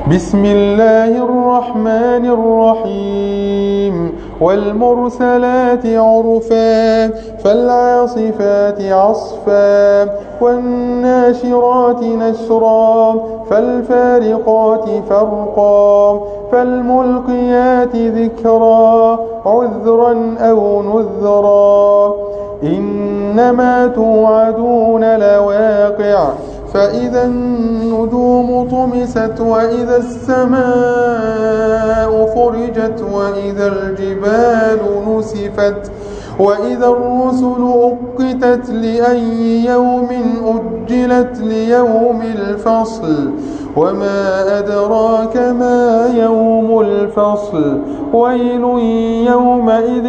بسم الله الرحمن الرحيم والمرسلات عرفا فالعاصفات عصفا والناشرات نشرا فالفارقات فرقا فالملقيات ذكرا عذرا أو نذرا إنما توعدون لواقع فإذا النجوم طمست وإذا السماء فرجت وإذا الجبال نسفت وإذا الرسل أقتت لأي يوم أجلت ليوم الفصل وما أدراك ما يوم الفصل ويل يومئذ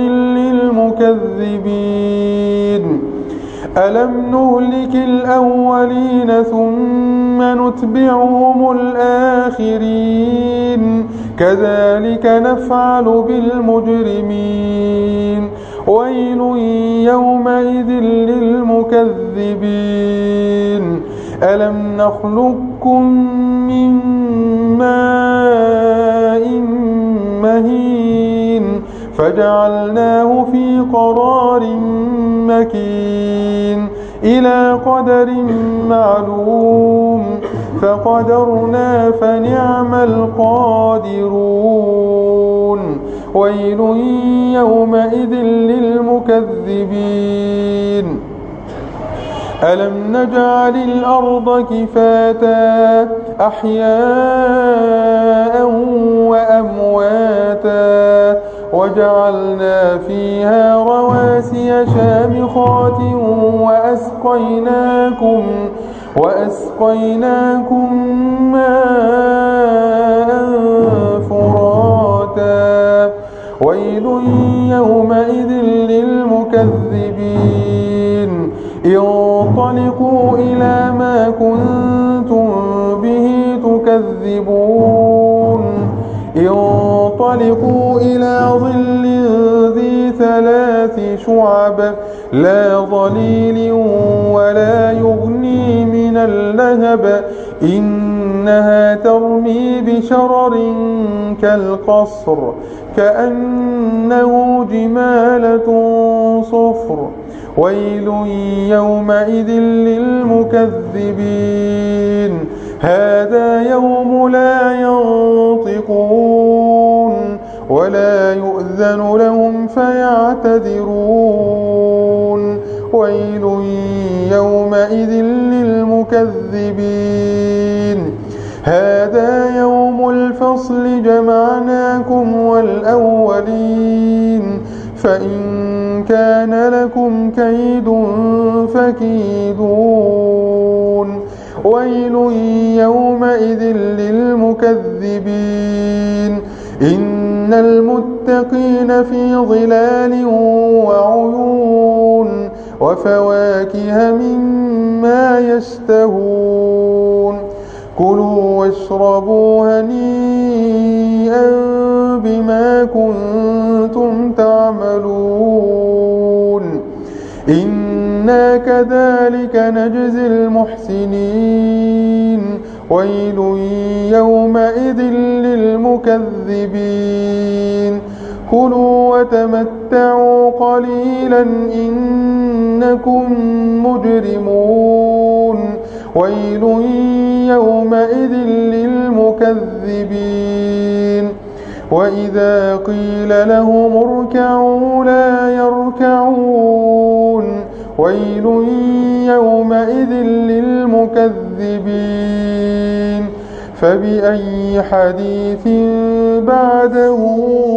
للمكذبين ألم نهلك الأولين ثم نتبعهم الآخرين كذلك نفعل بالمجرمين ويل يومئذ للمكذبين ألم نخلقكم من ماء مهين فجعلناه في قرار مكين إلى قدر معلوم فقدرنا فنعم القادرون ويل يومئذ للمكذبين ألم نجعل الأرض كفاتا أحياء وأمواتا وجعلنا فيها رواسي شامخات وأسقيناكم ماء فراتا ويل يومئذ للمكذبين انطلقوا إلى ما كنتم به تكذبون انطلقوا إلى ظل ذي 3 شعب لا ظليل ولا يغني من اللهب إنها ترمي بشرر كالقصر كأنه جمالة صفر ويل يومئذ للمكذبين هذا يوم لا ينطقون ولا يؤذن لهم فيعتذرون ويل يومئذ للمكذبين هذا يوم الفصل جمعناكم والأولين فإن كان لكم كيد فكيدون ويل يومئذ للمكذبين إن المتقين في ظلال وعيون وفواكه مما يشتهون كلوا واشربوا هنيئا بما كنتم تعملون إنا كذلك نجزي المحسنين ويل يومئذ للمكذبين كلوا وتمتعوا قليلا إنكم مجرمون ويل يومئذ للمكذبين وإذا قيل لهم اركعوا لا يركعون ويل يومئذ للمكذبين فبأي حديث بعده